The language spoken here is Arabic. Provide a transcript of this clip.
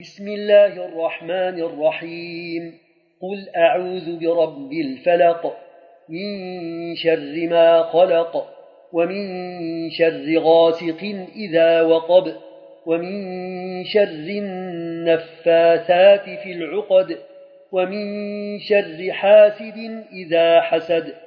بسم الله الرحمن الرحيم. قل أعوذ برب الفلق من شر ما خلق ومن شر غاسق إذا وقب ومن شر النفاثات في العقد ومن شر حاسد إذا حسد